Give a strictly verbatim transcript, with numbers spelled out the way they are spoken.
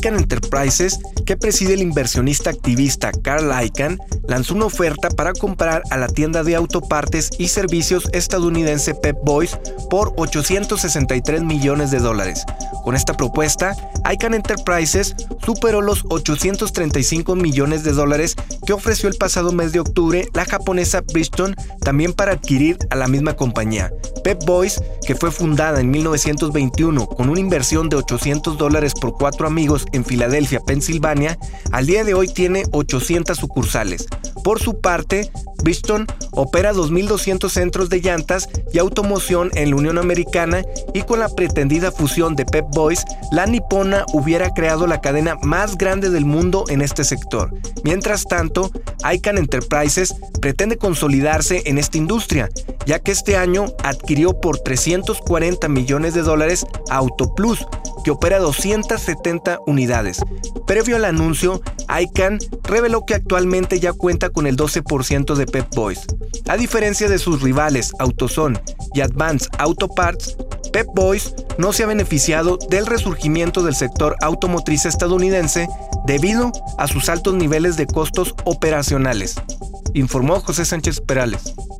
Icahn Enterprises, que preside el inversionista activista Carl Icahn, lanzó una oferta para comprar a la tienda de autopartes y servicios estadounidense Pep Boys por ochocientos sesenta y tres millones de dólares. Con esta propuesta, Icahn Enterprises superó los ochocientos treinta y cinco millones de dólares que ofreció el pasado mes de octubre la japonesa Bridgestone también para adquirir a la misma compañía. Pep Boys, que fue fundada en mil novecientos veintiuno con una inversión de ochocientos dólares por cuatro amigos en Filadelfia, Pensilvania, al día de hoy tiene ochocientas sucursales. Por su parte, Bridgestone opera dos mil doscientos centros de llantas y automoción en la Unión Americana, y con la pretendida fusión de Pep Boys, la nipona hubiera creado la cadena más grande del mundo en este sector. Mientras tanto, Icahn Enterprises pretende consolidarse en esta industria, ya que este año adquirió por trescientos cuarenta millones de dólares a AutoPlus, que opera doscientas setenta unidades. Previo al anuncio, Icahn reveló que actualmente ya cuenta con el doce por ciento de Pep Boys. A diferencia de sus rivales AutoZone y Advance Auto Parts, Pep Boys no se ha beneficiado del resurgimiento del sector automotriz estadounidense debido a sus altos niveles de costos operacionales, informó José Sánchez Perales.